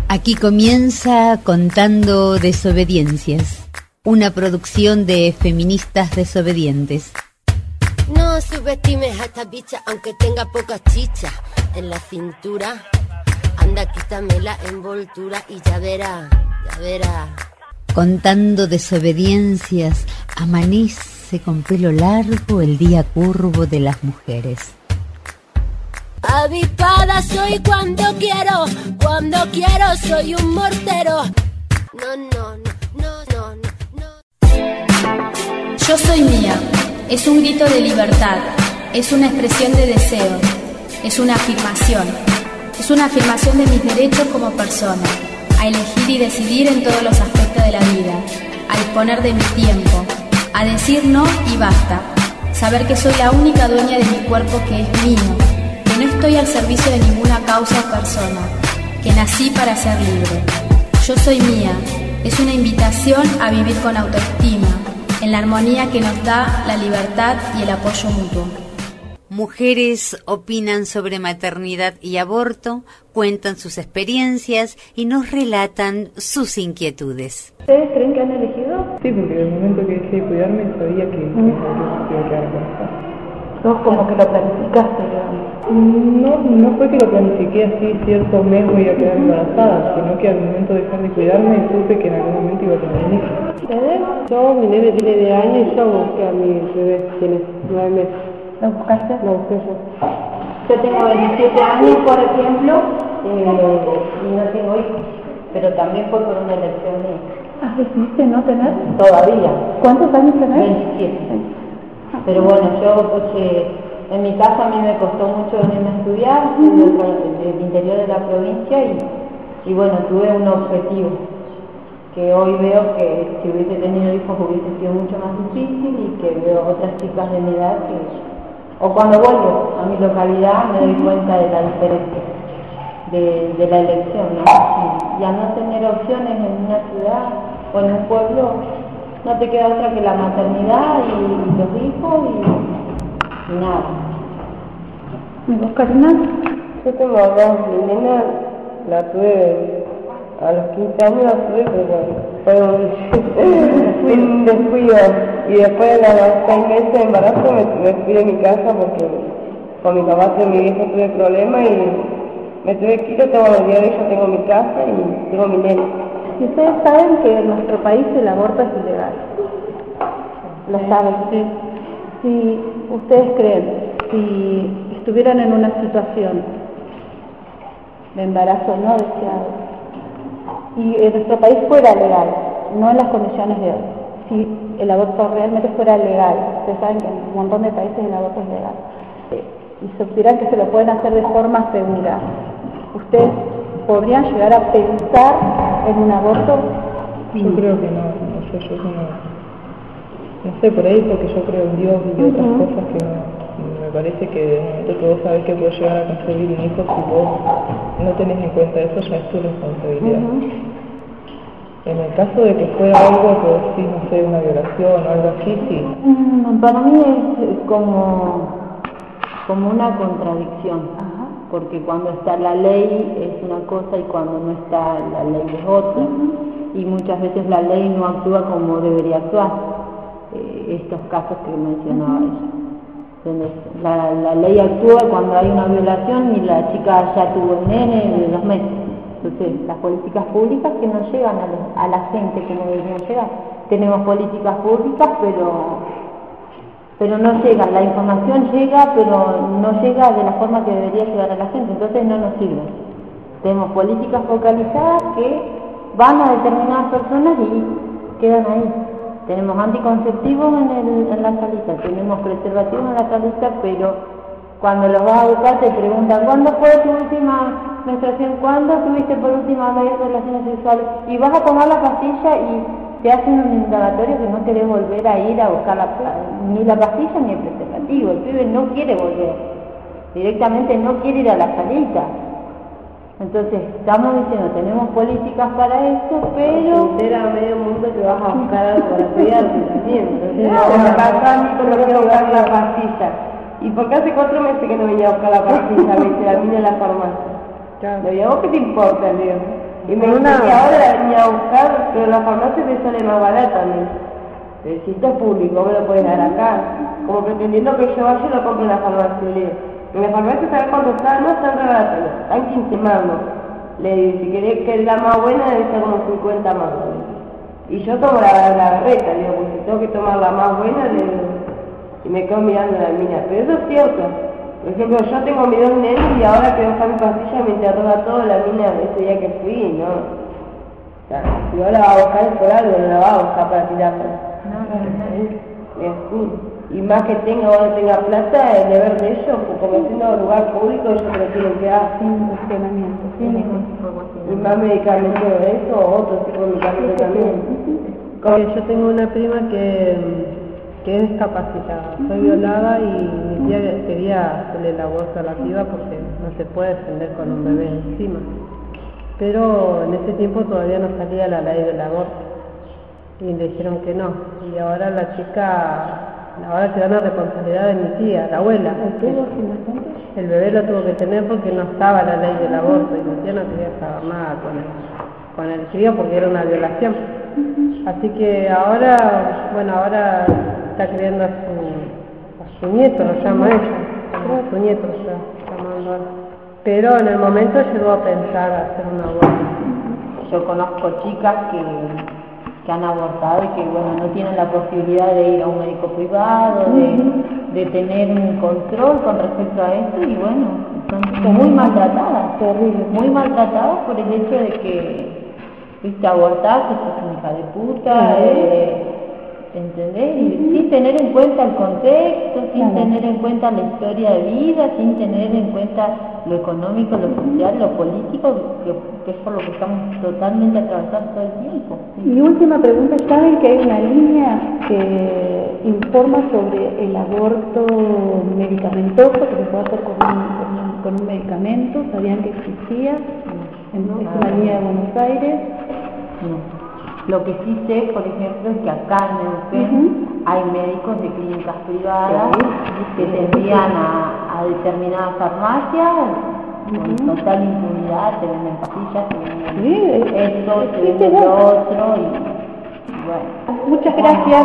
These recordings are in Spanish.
Aquí comienza Contando Desobediencias, una producción de feministas desobedientes. No subestimes a esta bicha aunque tenga poca chicha en la cintura. Anda, quítame la envoltura y ya verá, ya verá. Contando Desobediencias, amanece con pelo largo el día curvo de las mujeres. Avispada soy cuando quiero soy un mortero. No. Yo soy mía, es un grito de libertad, es una expresión de deseo, es una afirmación de mis derechos como persona, a elegir y decidir en todos los aspectos de la vida, a disponer de mi tiempo, a decir no y basta, saber que soy la única dueña de mi cuerpo que es mío, que no estoy al servicio de ninguna causa o persona, que nací para ser libre. Yo soy mía, es una invitación a vivir con autoestima, en la armonía que nos da la libertad y el apoyo mutuo. Mujeres opinan sobre maternidad y aborto, cuentan sus experiencias y nos relatan sus inquietudes. ¿Ustedes creen que han elegido? Sí, porque desde el momento que dejé de cuidarme sabía que iba a quedar embarazada. ¿Sos como que lo planificaste? No fue que lo planifiqué así, cierto mes voy a quedar embarazada, sino que al momento de dejar de cuidarme supe que en algún momento iba a tener un hijo. ¿Ustedes? Mi nene tiene 10 años y yo busqué a mi bebé, tiene 9 meses. ¿Lo buscaste? Lo busqué yo. Yo tengo 27 años, por ejemplo, y no tengo hijos, pero también fue por una elección mía. ¿Decidiste no tener? Todavía. ¿Cuántos años tenés? 27. Pero bueno, en mi casa a mí me costó mucho venirme a estudiar, del interior de la provincia, y bueno, tuve un objetivo, que hoy veo que si hubiese tenido hijos hubiese sido mucho más difícil, y que veo otras chicas de mi edad o cuando vuelvo a mi localidad me doy cuenta de la diferencia de la elección, ¿no? Y al no tener opciones en una ciudad o en un pueblo, no te queda otra que la maternidad y los hijos y nada. ¿Y vos, Karina? Yo tengo dos, mi nena la tuve a los 15 años, pero fue un descuido, y después de los 6 meses de embarazo me fui de mi casa porque con mi papá y mi viejo tuve problemas y me tuve que ir. Tengo los días de ella, tengo mi casa y tengo mi nena. ¿Y ustedes saben que en nuestro país el aborto es ilegal? ¿Lo saben? Sí. Si ustedes creen, si estuvieran en una situación de embarazo no deseado y en nuestro país fuera legal, no en las condiciones de hoy, si el aborto realmente fuera legal, ustedes saben que en un montón de países el aborto es legal, y supieran que se lo pueden hacer de forma segura, ¿ustedes podrían llegar a pensar en un aborto? Yo creo que no sé, por ahí porque yo creo en Dios y otras cosas que me parece que de momento que vos sabés que puedes llegar a concebir un hijo, si vos no tenés en cuenta eso, ya es tu responsabilidad. En el caso de que fuera algo que vos decís, no sé, una violación o algo así, sí. Para mí es como una contradicción, porque cuando está la ley es una cosa y cuando no está la ley es otra, y muchas veces la ley no actúa como debería actuar. Estos casos que mencionaba ella. La ley actúa cuando hay una violación y la chica ya tuvo el nene de 2 meses. Entonces, las políticas públicas que no llegan a la gente que no deberían llegar. Tenemos políticas públicas, pero no llegan. La información llega, pero no llega de la forma que debería llegar a la gente. Entonces, no nos sirve. Tenemos políticas focalizadas que van a determinadas personas y quedan ahí. Tenemos anticonceptivos en la salita, tenemos preservativos en la salita, pero cuando los vas a buscar te preguntan ¿cuándo fue tu última menstruación? ¿Cuándo tuviste por última vez relaciones sexuales? Y vas a tomar la pastilla y te hacen un indagatorio que no querés volver a ir a buscar ni la pastilla ni el preservativo. El pibe no quiere volver, directamente no quiere ir a la salita. Entonces, estamos diciendo, tenemos políticas para esto, pero... Entera a medio mundo que vas a buscar algo para cuidarte también. Entonces, me pasa a mí por lo que buscar la pastilla. Y porque hace 4 meses que no venía a buscar la pastilla, me la mí en la farmacia. Claro. ¿Y a vos qué te importa, Leo? Y me dice que ahora la venía a buscar, pero la farmacia te sale más barata, me dice, si esto es público, me lo puedes dar acá. Como pretendiendo que yo vaya y lo compre en la farmacia. Le digo, en la farmacia, ¿sabes cuánto está? No está barato, están 15 mangos. Le digo, si querés que es la más buena, debe estar como 50 mangos. Y yo tomo la berreta, le digo, pues si tengo que tomar la más buena, le digo, y me quedo mirando la mina. Pero eso es cierto. Por ejemplo, yo tengo mis 2 nenes y ahora que dejar mi pastilla me interroga todo la mina ese día que fui, ¿no? O sea, si yo la va a buscar es por algo, no la va a buscar para tirarla. Es así. Y más que tenga o no tenga plata, el deber de ellos, pues como siendo un lugar público, ellos se lo tienen que dar sin cuestionamiento. Y más medicamentos de eso, o otro tipo de medicamentos también. Yo tengo una prima que es discapacitada, soy violada y mi tía quería hacerle el aborto a la piba porque no se puede defender con un bebé encima. Pero en ese tiempo todavía no salía la ley del aborto y le dijeron que no. Y ahora la chica, ahora queda la responsabilidad de mi tía, la abuela. El bebé lo tuvo que tener porque no estaba la ley del aborto y mi tía no quería saber nada con el crío porque era una violación. Así que ahora, bueno, ahora está criando a su nieto, lo llama ella, a su nieto está llamando ahora. Pero en el momento llegó a pensar hacer un aborto. Yo conozco chicas que han abortado y que bueno, no tienen la posibilidad de ir a un médico privado, de tener un control con respecto a esto y bueno, son muy maltratadas, muy maltratadas por el hecho de que, viste, abortar, que sos una hija de puta, ¿entendés? Y sin tener en cuenta el contexto, sin tener en cuenta la historia de vida, sin tener en cuenta lo económico, lo social, lo político, que es por lo que estamos totalmente atravesados todo el tiempo. Mi última pregunta, ¿saben que hay una línea que informa sobre el aborto medicamentoso que se puede hacer con un medicamento? ¿Sabían que existía? Es una línea de Buenos Aires. No. Lo que sí sé, por ejemplo, es que acá en Neuquén hay médicos de clínicas privadas que te envían a determinadas farmacias con total impunidad, te venden pastillas, te venden esto, te venden lo otro y bueno. Muchas gracias.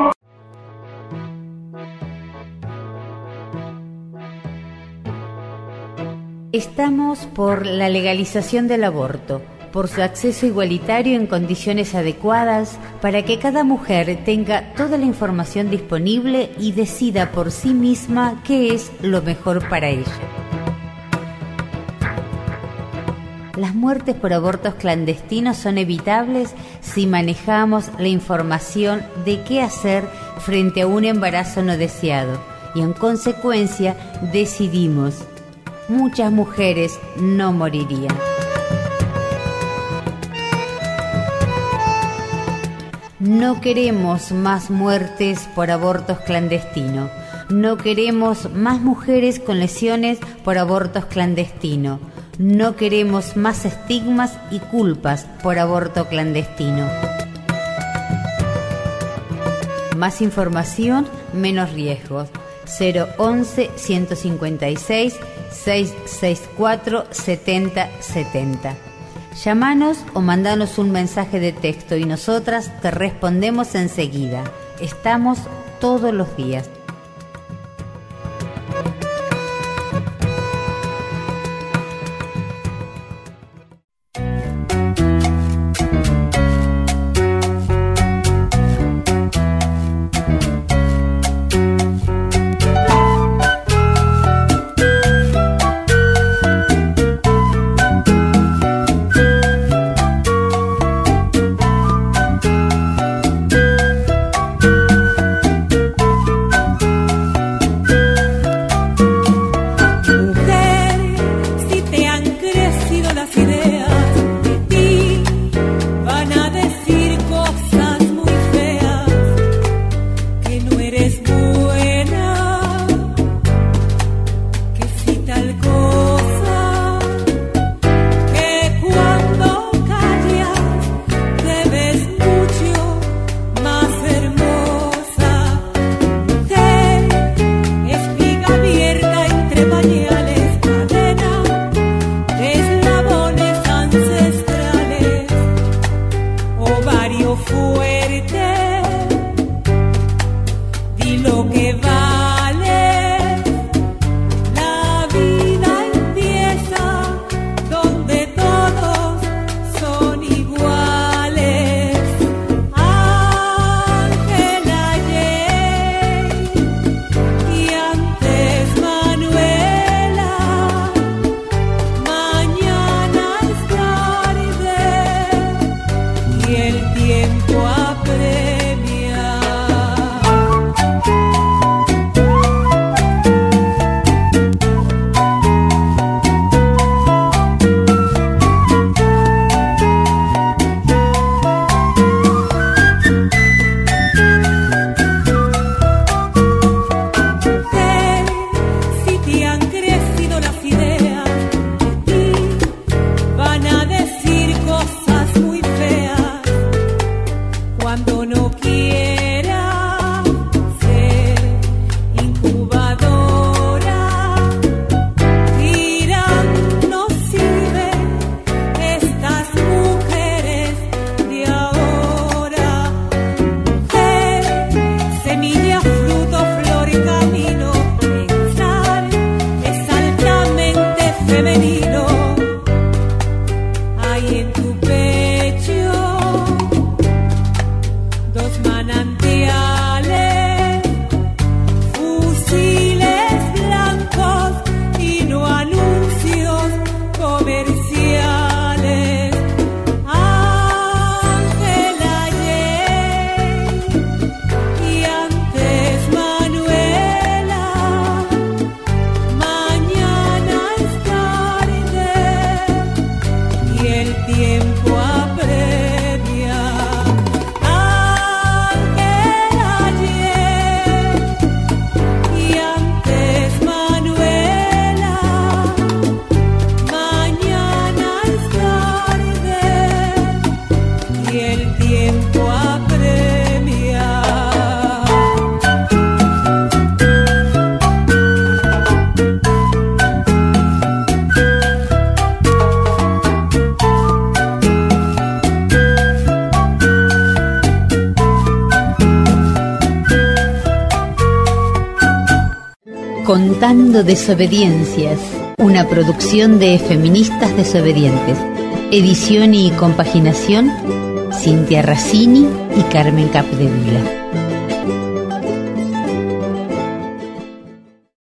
Estamos por la legalización del aborto, por su acceso igualitario en condiciones adecuadas para que cada mujer tenga toda la información disponible y decida por sí misma qué es lo mejor para ella. Las muertes por abortos clandestinos son evitables si manejamos la información de qué hacer frente a un embarazo no deseado y en consecuencia decidimos. Muchas mujeres no morirían. No queremos más muertes por abortos clandestinos. No queremos más mujeres con lesiones por abortos clandestinos. No queremos más estigmas y culpas por aborto clandestino. Más información, menos riesgos. 011-156-664-7070. Llámanos o mandanos un mensaje de texto y nosotras te respondemos enseguida. Estamos todos los días. Contando desobediencias, una producción de Feministas Desobedientes. Edición y compaginación, Cintia Razzini y Carmen Capdevila.